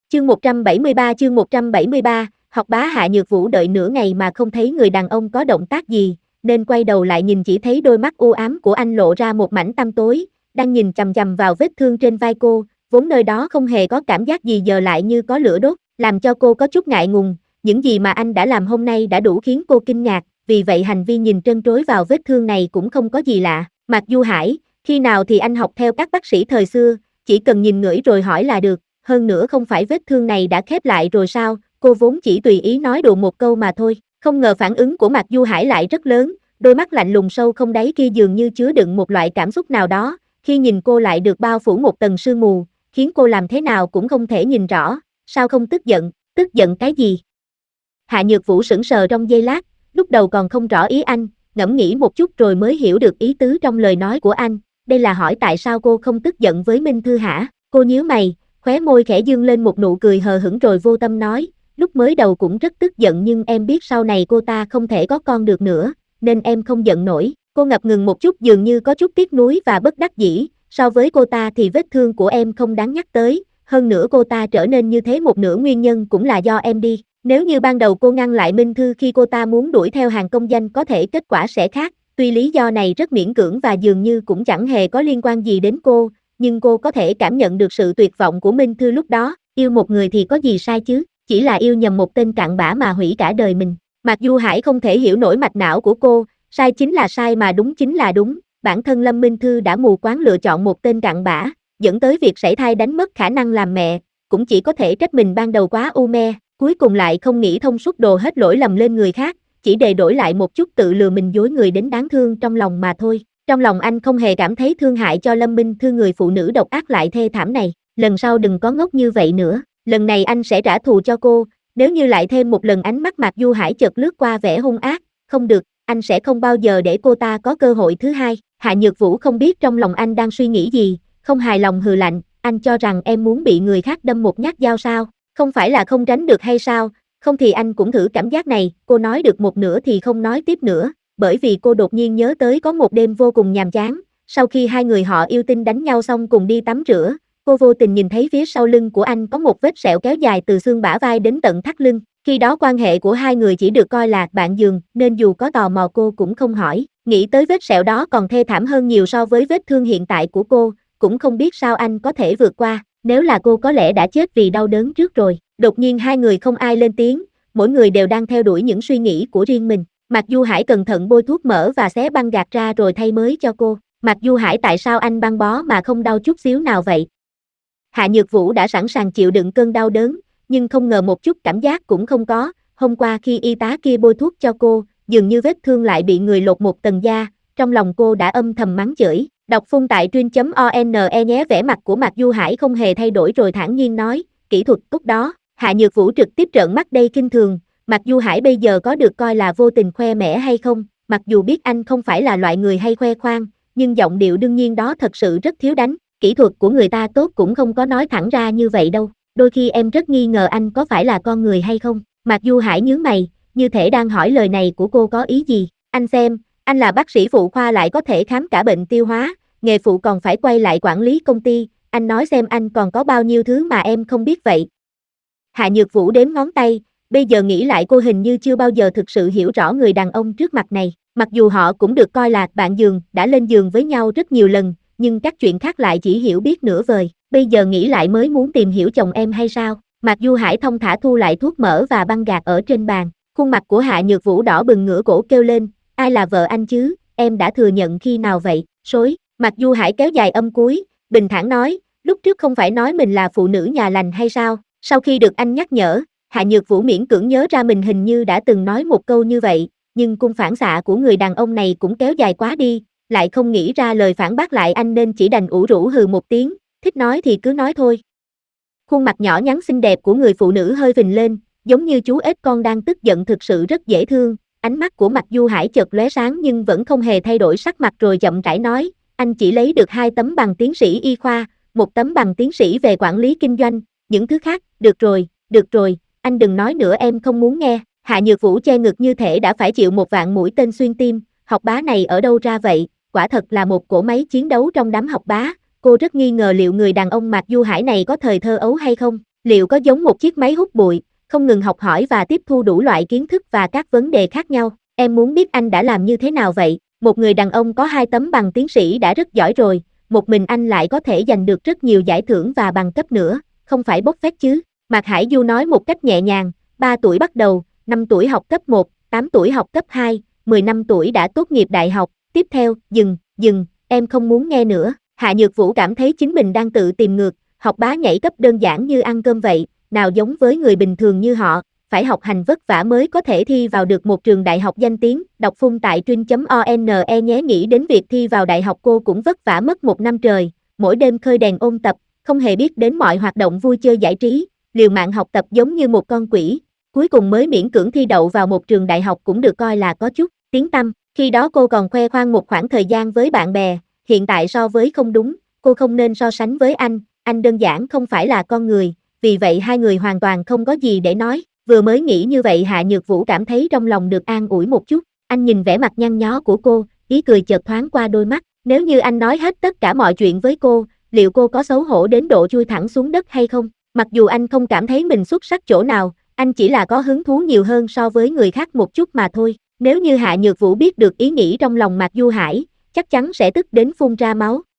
Chương 173, học bá. Hạ Nhược Vũ đợi nửa ngày mà không thấy người đàn ông có động tác gì, nên quay đầu lại nhìn chỉ thấy đôi mắt u ám của anh lộ ra một mảnh tăm tối, đang nhìn chằm chằm vào vết thương trên vai cô, vốn nơi đó không hề có cảm giác gì giờ lại như có lửa đốt, làm cho cô có chút ngại ngùng, những gì mà anh đã làm hôm nay đã đủ khiến cô kinh ngạc, vì vậy hành vi nhìn trân trối vào vết thương này cũng không có gì lạ. Mạc Du Hải, khi nào thì anh học theo các bác sĩ thời xưa, chỉ cần nhìn ngửi rồi hỏi là được, hơn nữa không phải vết thương này đã khép lại rồi sao? Cô vốn chỉ tùy ý nói đùa một câu mà thôi, không ngờ phản ứng của Mạc Du Hải lại rất lớn, đôi mắt lạnh lùng sâu không đáy kia dường như chứa đựng một loại cảm xúc nào đó, khi nhìn cô lại được bao phủ một tầng sương mù, khiến cô làm thế nào cũng không thể nhìn rõ, sao không tức giận cái gì? Hạ Nhược Vũ sững sờ trong giây lát, lúc đầu còn không rõ ý anh, ngẫm nghĩ một chút rồi mới hiểu được ý tứ trong lời nói của anh, đây là hỏi tại sao cô không tức giận với Minh Thư hả? Cô nhíu mày, khóe môi khẽ dương lên một nụ cười hờ hững rồi vô tâm nói, lúc mới đầu cũng rất tức giận nhưng em biết sau này cô ta không thể có con được nữa, nên em không giận nổi. Cô ngập ngừng một chút dường như có chút tiếc nuối và bất đắc dĩ, so với cô ta thì vết thương của em không đáng nhắc tới, hơn nữa cô ta trở nên như thế một nửa nguyên nhân cũng là do em đi. Nếu như ban đầu cô ngăn lại Minh Thư khi cô ta muốn đuổi theo hàng công danh có thể kết quả sẽ khác, tuy lý do này rất miễn cưỡng và dường như cũng chẳng hề có liên quan gì đến cô, nhưng cô có thể cảm nhận được sự tuyệt vọng của Minh Thư lúc đó, yêu một người thì có gì sai chứ, chỉ là yêu nhầm một tên cặn bã mà hủy cả đời mình. Mạc Du Hải không thể hiểu nổi mạch não của cô, sai chính là sai mà đúng chính là đúng, bản thân Lâm Minh Thư đã mù quáng lựa chọn một tên cặn bã, dẫn tới việc sảy thai đánh mất khả năng làm mẹ, cũng chỉ có thể trách mình ban đầu quá u mê, cuối cùng lại không nghĩ thông suốt đổ hết lỗi lầm lên người khác, chỉ để đổi lại một chút tự lừa mình dối người đến đáng thương trong lòng mà thôi. Trong lòng anh không hề cảm thấy thương hại cho Lâm Minh Thư người phụ nữ độc ác lại thê thảm này, lần sau đừng có ngốc như vậy nữa, lần này anh sẽ trả thù cho cô, nếu như lại thêm một lần. Ánh mắt Mạc Du Hải chợt lướt qua vẻ hung ác, không được, anh sẽ không bao giờ để cô ta có cơ hội thứ hai. Hạ Nhược Vũ không biết trong lòng anh đang suy nghĩ gì, không hài lòng hừ lạnh, anh cho rằng em muốn bị người khác đâm một nhát dao sao, không phải là không tránh được hay sao, không thì anh cũng thử cảm giác này. Cô nói được một nửa thì không nói tiếp nữa, bởi vì cô đột nhiên nhớ tới có một đêm vô cùng nhàm chán, sau khi hai người họ yêu tinh đánh nhau xong cùng đi tắm rửa, cô vô tình nhìn thấy phía sau lưng của anh có một vết sẹo kéo dài từ xương bả vai đến tận thắt lưng, khi đó quan hệ của hai người chỉ được coi là bạn giường nên dù có tò mò cô cũng không hỏi, nghĩ tới vết sẹo đó còn thê thảm hơn nhiều so với vết thương hiện tại của cô, cũng không biết sao anh có thể vượt qua, nếu là cô có lẽ đã chết vì đau đớn trước rồi. Đột nhiên hai người không ai lên tiếng, mỗi người đều đang theo đuổi những suy nghĩ của riêng mình. Mạc Du Hải cẩn thận bôi thuốc mỡ và xé băng gạc ra rồi thay mới cho cô. Mạc Du Hải, tại sao anh băng bó mà không đau chút xíu nào vậy? Hạ Nhược Vũ đã sẵn sàng chịu đựng cơn đau đớn, nhưng không ngờ một chút cảm giác cũng không có. Hôm qua khi y tá kia bôi thuốc cho cô, dường như vết thương lại bị người lột một tầng da, trong lòng cô đã âm thầm mắng chửi. Đọc phun tại truyện.one nhé. Vẻ mặt của Mạc Du Hải không hề thay đổi rồi thản nhiên nói, kỹ thuật tốt đó. Hạ Nhược Vũ trực tiếp trợn mắt đầy kinh thường, Mạc Du Hải bây giờ có được coi là vô tình khoe mẽ hay không? Mặc dù biết anh không phải là loại người hay khoe khoang, nhưng giọng điệu đương nhiên đó thật sự rất thiếu đánh, kỹ thuật của người ta tốt cũng không có nói thẳng ra như vậy đâu, đôi khi em rất nghi ngờ anh có phải là con người hay không? Mạc Du Hải nhướng mày, như thể đang hỏi lời này của cô có ý gì, anh xem, anh là bác sĩ phụ khoa lại có thể khám cả bệnh tiêu hóa, nghề phụ còn phải quay lại quản lý công ty, anh nói xem anh còn có bao nhiêu thứ mà em không biết vậy. Hạ Nhược Vũ đếm ngón tay, bây giờ nghĩ lại cô hình như chưa bao giờ thực sự hiểu rõ người đàn ông trước mặt này, mặc dù họ cũng được coi là bạn giường, đã lên giường với nhau rất nhiều lần, nhưng các chuyện khác lại chỉ hiểu biết nửa vời, bây giờ nghĩ lại mới muốn tìm hiểu chồng em hay sao? Mạc Du Hải thong thả thu lại thuốc mỡ và băng gạc ở trên bàn, khuôn mặt của Hạ Nhược Vũ đỏ bừng ngửa cổ kêu lên, ai là vợ anh chứ, em đã thừa nhận khi nào vậy, sối. Mạc Du Hải kéo dài âm cuối, bình thản nói, lúc trước không phải nói mình là phụ nữ nhà lành hay sao? Sau khi được anh nhắc nhở, Hạ Nhược Vũ miễn cưỡng nhớ ra mình hình như đã từng nói một câu như vậy, nhưng cung phản xạ của người đàn ông này cũng kéo dài quá đi, lại không nghĩ ra lời phản bác lại anh nên chỉ đành ủ rũ hừ một tiếng, thích nói thì cứ nói thôi. Khuôn mặt nhỏ nhắn xinh đẹp của người phụ nữ hơi phình lên, giống như chú ếch con đang tức giận, thực sự rất dễ thương, ánh mắt của Mạc Du Hải chợt lóe sáng nhưng vẫn không hề thay đổi sắc mặt rồi chậm rãi nói, anh chỉ lấy được 2 tấm bằng tiến sĩ y khoa, 1 tấm bằng tiến sĩ về quản lý kinh doanh, những thứ khác, được rồi, anh đừng nói nữa em không muốn nghe. Hạ Nhược Vũ che ngực như thể đã phải chịu 1.000 mũi tên xuyên tim, học bá này ở đâu ra vậy, quả thật là một cỗ máy chiến đấu trong đám học bá, cô rất nghi ngờ liệu người đàn ông Mạc Du Hải này có thời thơ ấu hay không, Liệu có giống một chiếc máy hút bụi, không ngừng học hỏi và tiếp thu đủ loại kiến thức và các vấn đề khác nhau? Em muốn biết anh đã làm như thế nào vậy? Một người đàn ông có 2 tấm bằng tiến sĩ đã rất giỏi rồi, một mình anh lại có thể giành được rất nhiều giải thưởng và bằng cấp nữa, không phải bốc phét chứ? Mạc Hải Du nói một cách nhẹ nhàng, 3 tuổi bắt đầu, 5 tuổi học cấp 1, 8 tuổi học cấp 2, 15 tuổi đã tốt nghiệp đại học, tiếp theo, dừng, em không muốn nghe nữa. Hạ Nhược Vũ cảm thấy chính mình đang tự tìm ngược, học bá nhảy cấp đơn giản như ăn cơm vậy, nào giống với người bình thường như họ, phải học hành vất vả mới có thể thi vào được một trường đại học danh tiếng, đọc phun tại truyện.one nhé. Nghĩ đến việc thi vào đại học cô cũng vất vả mất 1 năm trời, mỗi đêm khơi đèn ôn tập, không hề biết đến mọi hoạt động vui chơi giải trí, liều mạng học tập giống như một con quỷ, cuối cùng mới miễn cưỡng thi đậu vào một trường đại học cũng được coi là có chút tiếng tăm. Khi đó cô còn khoe khoang một khoảng thời gian với bạn bè, hiện tại so với không đúng, cô không nên so sánh với anh đơn giản không phải là con người, vì vậy hai người hoàn toàn không có gì để nói. Vừa mới nghĩ như vậy Hạ Nhược Vũ cảm thấy trong lòng được an ủi một chút, anh nhìn vẻ mặt nhăn nhó của cô, ý cười chợt thoáng qua đôi mắt, nếu như anh nói hết tất cả mọi chuyện với cô, liệu cô có xấu hổ đến độ chui thẳng xuống đất hay không? Mặc dù anh không cảm thấy mình xuất sắc chỗ nào, anh chỉ là có hứng thú nhiều hơn so với người khác một chút mà thôi. Nếu như Hạ Nhược Vũ biết được ý nghĩ trong lòng Mạc Du Hải, chắc chắn sẽ tức đến phun ra máu.